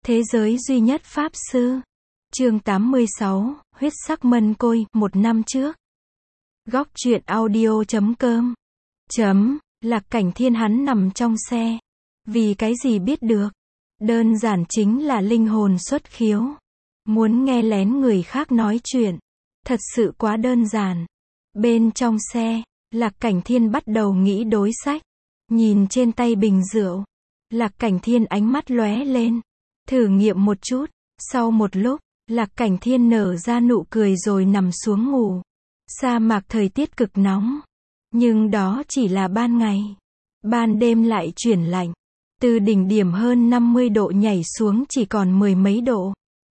Thế giới duy nhất Pháp Sư. Chương 86, huyết sắc mân côi, 1 năm trước. Góc truyện audio.com. Lạc Cảnh Thiên hắn nằm trong xe. Vì cái gì biết được? Đơn giản chính là linh hồn xuất khiếu. Muốn nghe lén người khác nói chuyện. Thật sự quá đơn giản. Bên trong xe, Lạc Cảnh Thiên bắt đầu nghĩ đối sách. Nhìn trên tay bình rượu. Lạc Cảnh Thiên ánh mắt lóe lên. Thử nghiệm một chút. Sau một lúc, Lạc Cảnh Thiên nở ra nụ cười rồi nằm xuống ngủ. Sa mạc thời tiết cực nóng. Nhưng đó chỉ là ban ngày. Ban đêm lại chuyển lạnh. Từ đỉnh điểm hơn 50 độ nhảy xuống chỉ còn mười mấy độ.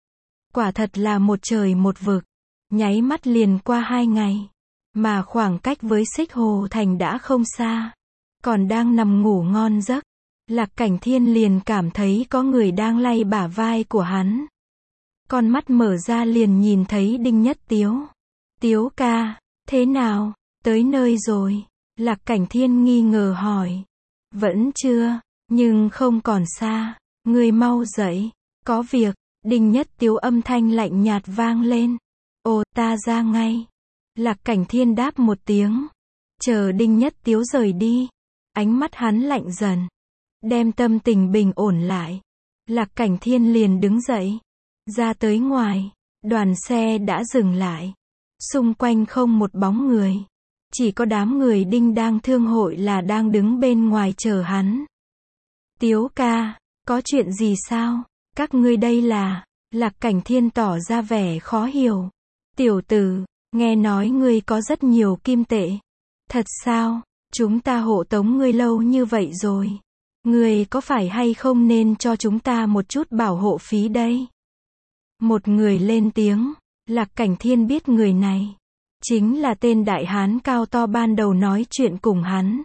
Quả thật là một trời một vực. Nháy mắt liền qua 2 ngày. Mà khoảng cách với Xích Hồ Thành đã không xa. Còn đang nằm ngủ ngon giấc. Lạc Cảnh Thiên liền cảm thấy có người đang lay bả vai của hắn. Con mắt mở ra liền nhìn thấy Đinh Nhất Tiếu. Tiếu ca, thế nào, tới nơi rồi? Lạc Cảnh Thiên nghi ngờ hỏi. Vẫn chưa, nhưng không còn xa. Ngươi mau dậy, có việc. Đinh Nhất Tiếu âm thanh lạnh nhạt vang lên. Ồ, ta ra ngay. Lạc Cảnh Thiên đáp một tiếng. Chờ Đinh Nhất Tiếu rời đi. Ánh mắt hắn lạnh dần. Đem tâm tình bình ổn lại. Lạc Cảnh Thiên liền đứng dậy. Ra tới ngoài. Đoàn xe đã dừng lại. Xung quanh không một bóng người. Chỉ có đám người Đinh Đang Thương hội là đang đứng bên ngoài chờ hắn. Tiếu ca, có chuyện gì sao? Các ngươi đây là... Lạc Cảnh Thiên tỏ ra vẻ khó hiểu. Tiểu tử, nghe nói ngươi có rất nhiều kim tệ. Thật sao? Chúng ta hộ tống ngươi lâu như vậy rồi. Ngươi có phải hay không nên cho chúng ta một chút bảo hộ phí đây? Một người lên tiếng. Lạc Cảnh Thiên biết người này. Chính là tên đại hán cao to ban đầu nói chuyện cùng hắn.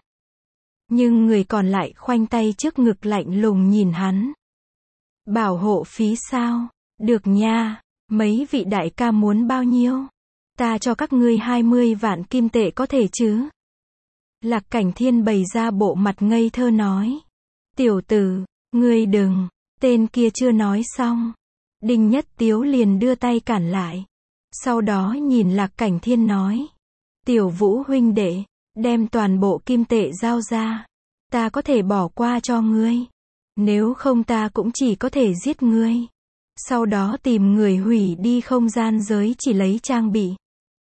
Nhưng người còn lại khoanh tay trước ngực lạnh lùng nhìn hắn. Bảo hộ phí sao? Được nha. Mấy vị đại ca muốn bao nhiêu? Ta cho các ngươi 20 vạn kim tệ có thể chứ? Lạc Cảnh Thiên bày ra bộ mặt ngây thơ nói. Tiểu tử, ngươi đừng. Tên kia chưa nói xong. Đinh Nhất Tiếu liền đưa tay cản lại. Sau đó nhìn Lạc Cảnh Thiên nói. Tiểu Vũ huynh đệ, đem toàn bộ kim tệ giao ra. Ta có thể bỏ qua cho ngươi. Nếu không ta cũng chỉ có thể giết ngươi. Sau đó tìm người hủy đi không gian giới chỉ lấy trang bị.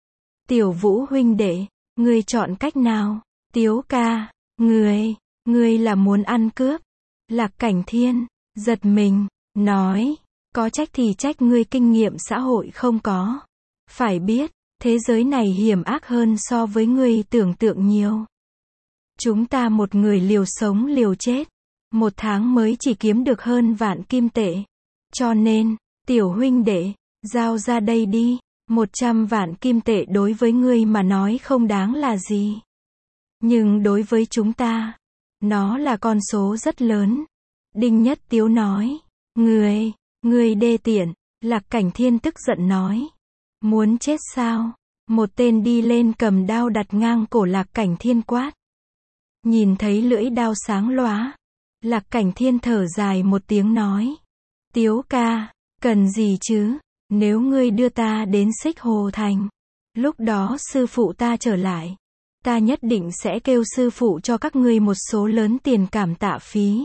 Tiểu Vũ huynh đệ, ngươi chọn cách nào? Tiếu ca, ngươi là muốn ăn cướp. Lạc Cảnh Thiên, giật mình, nói. Có trách thì trách ngươi kinh nghiệm xã hội không có. Phải biết, thế giới này hiểm ác hơn so với ngươi tưởng tượng nhiều. Chúng ta một người liều sống liều chết. 1 tháng mới chỉ kiếm được hơn vạn kim tệ. Cho nên, tiểu huynh đệ, giao ra đây đi. 100 vạn kim tệ đối với ngươi mà nói không đáng là gì. Nhưng đối với chúng ta, nó là con số rất lớn. Đinh Nhất Tiếu nói. Ngươi đê tiện. Lạc Cảnh Thiên tức giận nói. Muốn chết sao? Một tên đi lên cầm đao đặt ngang cổ Lạc Cảnh Thiên quát. Nhìn thấy lưỡi đao sáng lóa. Lạc Cảnh Thiên thở dài một tiếng nói. Tiếu ca, cần gì chứ? Nếu ngươi đưa ta đến Xích Hồ Thành. Lúc đó sư phụ ta trở lại. Ta nhất định sẽ kêu sư phụ cho các ngươi một số lớn tiền cảm tạ phí.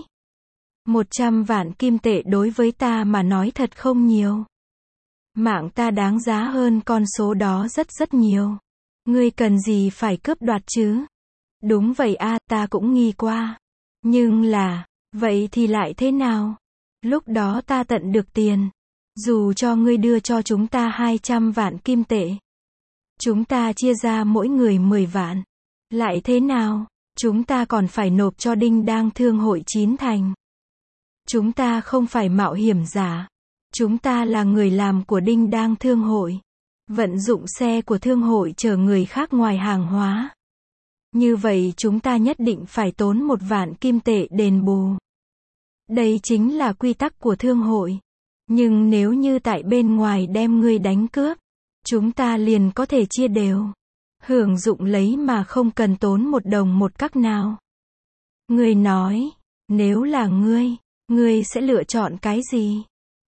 100 vạn kim tệ đối với ta mà nói thật không nhiều. Mạng ta đáng giá hơn con số đó rất nhiều. Ngươi cần gì phải cướp đoạt chứ? Đúng vậy a, ta cũng nghi qua. Nhưng là, vậy thì lại thế nào? Lúc đó ta tận được tiền. Dù cho ngươi đưa cho chúng ta 200 vạn kim tệ. Chúng ta chia ra mỗi người 10 vạn. Lại thế nào? Chúng ta còn phải nộp cho Đinh Đang Thương hội 9 thành. Chúng ta không phải mạo hiểm giả. Chúng ta là người làm của Đinh Đang Thương hội. Vận dụng xe của thương hội chở người khác ngoài hàng hóa. Như vậy chúng ta nhất định phải tốn 1 vạn kim tệ đền bù. Đây chính là quy tắc của thương hội. Nhưng nếu như tại bên ngoài đem ngươi đánh cướp, chúng ta liền có thể chia đều. Hưởng dụng lấy mà không cần tốn 1 đồng 1 cắc nào. Ngươi nói, nếu là ngươi sẽ lựa chọn cái gì?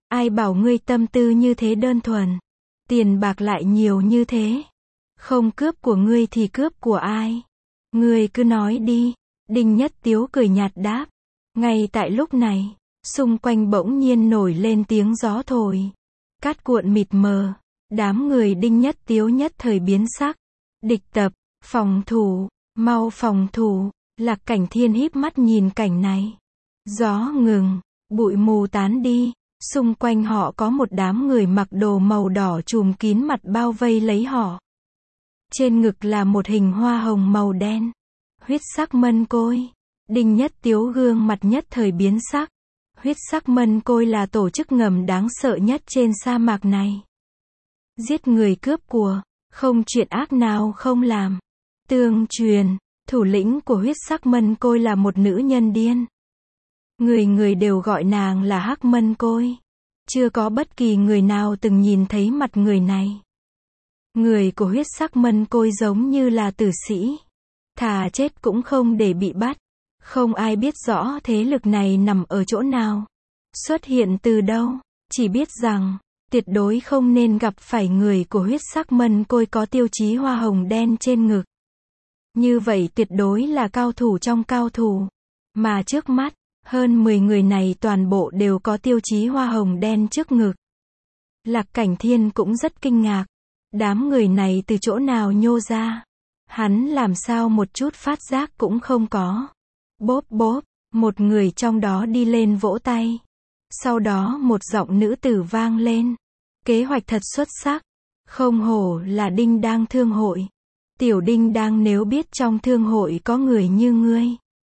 Ai bảo ngươi tâm tư như thế đơn thuần, tiền bạc lại nhiều như thế, không cướp của ngươi thì cướp của ai? Ngươi cứ nói đi. Đinh Nhất Tiếu cười nhạt đáp. Ngay tại lúc này, xung quanh bỗng nhiên nổi lên tiếng gió thổi, cát cuộn mịt mờ, đám người Đinh Nhất Tiếu nhất thời biến sắc. Địch tập, phòng thủ, mau phòng thủ. Lạc Cảnh Thiên híp mắt nhìn cảnh này. Gió ngừng, bụi mù tán đi, xung quanh họ có một đám người mặc đồ màu đỏ trùm kín mặt bao vây lấy họ. Trên ngực là một hình hoa hồng màu đen. Huyết sắc mân côi. Đinh Nhất Tiếu gương mặt nhất thời biến sắc. Huyết sắc mân côi là tổ chức ngầm đáng sợ nhất trên sa mạc này. Giết người cướp của, không chuyện ác nào không làm. Tương truyền, thủ lĩnh của huyết sắc mân côi là một nữ nhân điên. Người người đều gọi nàng là Hắc Mân Côi. Chưa có bất kỳ người nào từng nhìn thấy mặt người này. Người của huyết sắc mân côi giống như là tử sĩ. Thà chết cũng không để bị bắt. Không ai biết rõ thế lực này nằm ở chỗ nào, xuất hiện từ đâu. Chỉ biết rằng, tuyệt đối không nên gặp phải người của huyết sắc mân côi có tiêu chí hoa hồng đen trên ngực. Như vậy tuyệt đối là cao thủ trong cao thủ. Mà trước mắt, hơn 10 người này toàn bộ đều có tiêu chí hoa hồng đen trước ngực. Lạc Cảnh Thiên cũng rất kinh ngạc. Đám người này từ chỗ nào nhô ra? Hắn làm sao một chút phát giác cũng không có. Bốp bốp, một người trong đó đi lên vỗ tay. Sau đó một giọng nữ tử vang lên. Kế hoạch thật xuất sắc. Không hổ là Đinh Đang Thương Hội. Tiểu Đinh Đang nếu biết trong thương hội có người như ngươi,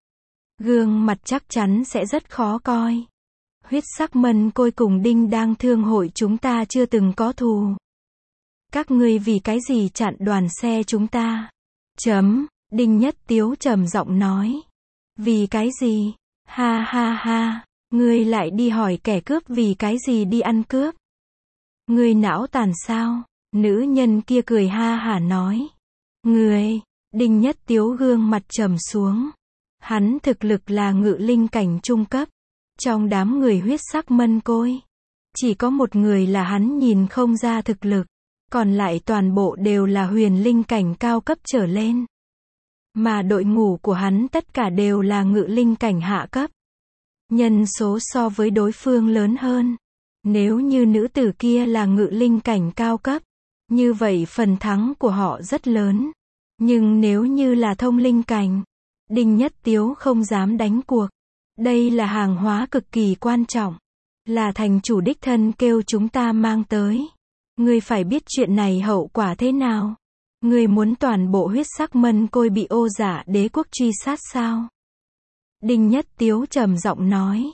gương mặt chắc chắn sẽ rất khó coi. Huyết sắc mân côi cùng Đinh Đang Thương Hội chúng ta chưa từng có thù. Các ngươi vì cái gì chặn đoàn xe chúng ta? Đinh Nhất Tiếu trầm giọng nói. Vì cái gì? Ha ha ha, ngươi lại đi hỏi kẻ cướp vì cái gì đi ăn cướp. Ngươi não tàn sao? Nữ nhân kia cười ha hả nói. Ngươi, Đinh Nhất Tiếu gương mặt trầm xuống. Hắn thực lực là ngự linh cảnh trung cấp. Trong đám người huyết sắc mân côi, chỉ có một người là hắn nhìn không ra thực lực. Còn lại toàn bộ đều là huyền linh cảnh cao cấp trở lên. Mà đội ngũ của hắn tất cả đều là ngự linh cảnh hạ cấp. Nhân số so với đối phương lớn hơn. Nếu như nữ tử kia là ngự linh cảnh cao cấp, như vậy phần thắng của họ rất lớn. Nhưng nếu như là thông linh cảnh, Đinh Nhất Tiếu không dám đánh cuộc. Đây là hàng hóa cực kỳ quan trọng. Là thành chủ đích thân kêu chúng ta mang tới. Ngươi phải biết chuyện này hậu quả thế nào. Ngươi muốn toàn bộ huyết sắc mân côi bị Ô Giả Đế quốc truy sát sao? Đinh Nhất Tiếu trầm giọng nói.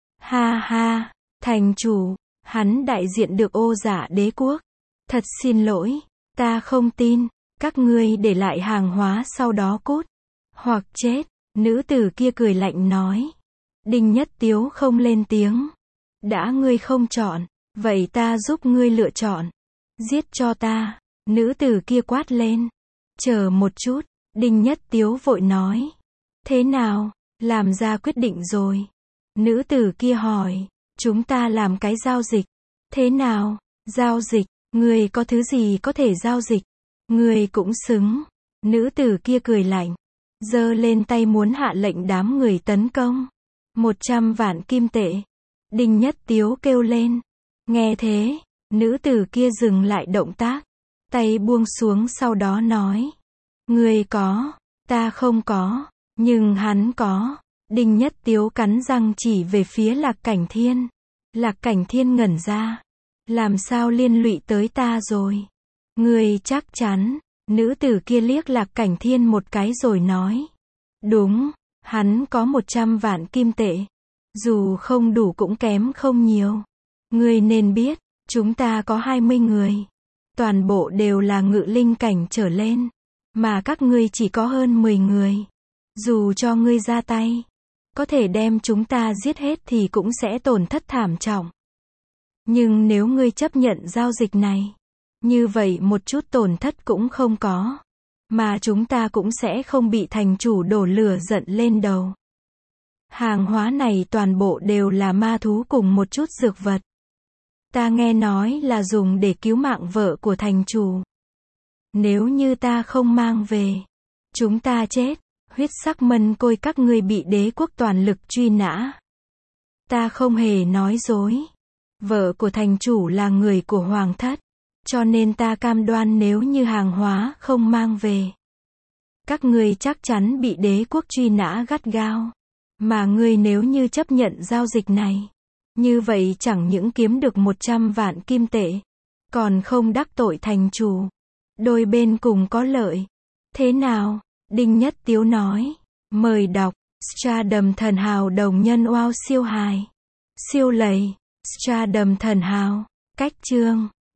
Ha ha, thành chủ, hắn đại diện được Ô Giả Đế quốc. Thật xin lỗi, ta không tin. Các ngươi để lại hàng hóa sau đó cút. Hoặc chết. Nữ tử kia cười lạnh nói. Đinh Nhất Tiếu không lên tiếng. Đã ngươi không chọn, vậy ta giúp ngươi lựa chọn. Giết cho ta. Nữ tử kia quát lên. Chờ một chút. Đinh Nhất Tiếu vội nói. Thế nào? Làm ra quyết định rồi. Nữ tử kia hỏi. Chúng ta làm cái giao dịch. Thế nào? Giao dịch? Ngươi có thứ gì có thể giao dịch? Ngươi cũng xứng. Nữ tử kia cười lạnh. Giơ lên tay muốn hạ lệnh đám người tấn công. 100 vạn kim tệ. Đinh Nhất Tiếu kêu lên. Nghe thế, nữ tử kia dừng lại động tác. Tay buông xuống sau đó nói. Ngươi có, ta không có, nhưng hắn có. Đinh Nhất Tiếu cắn răng chỉ về phía Lạc Cảnh Thiên. Lạc Cảnh Thiên ngẩn ra. Làm sao liên lụy tới ta rồi? Ngươi chắc chắn? Nữ tử kia liếc Lạc Cảnh Thiên một cái rồi nói. Đúng, hắn có 100 vạn kim tệ. Dù không đủ cũng kém không nhiều. Ngươi nên biết, chúng ta có 20 người. Toàn bộ đều là ngự linh cảnh trở lên. Mà các ngươi chỉ có hơn 10 người. Dù cho ngươi ra tay, có thể đem chúng ta giết hết thì cũng sẽ tổn thất thảm trọng. Nhưng nếu ngươi chấp nhận giao dịch này, như vậy một chút tổn thất cũng không có. Mà chúng ta cũng sẽ không bị thành chủ đổ lửa giận lên đầu. Hàng hóa này toàn bộ đều là ma thú cùng một chút dược vật. Ta nghe nói là dùng để cứu mạng vợ của thành chủ. Nếu như ta không mang về, chúng ta chết. Huyết sắc mân côi các ngươi bị đế quốc toàn lực truy nã. Ta không hề nói dối. Vợ của thành chủ là người của hoàng thất. Cho nên ta cam đoan nếu như hàng hóa không mang về, các ngươi chắc chắn bị đế quốc truy nã gắt gao. Mà ngươi nếu như chấp nhận giao dịch này, như vậy chẳng những kiếm được 100 vạn kim tệ, còn không đắc tội thành chủ. Đôi bên cùng có lợi. Thế nào? Đinh Nhất Tiếu nói. Mời đọc. Stardom thần hào đồng nhân wow siêu hài. Siêu lầy. Stardom thần hào. Cách chương.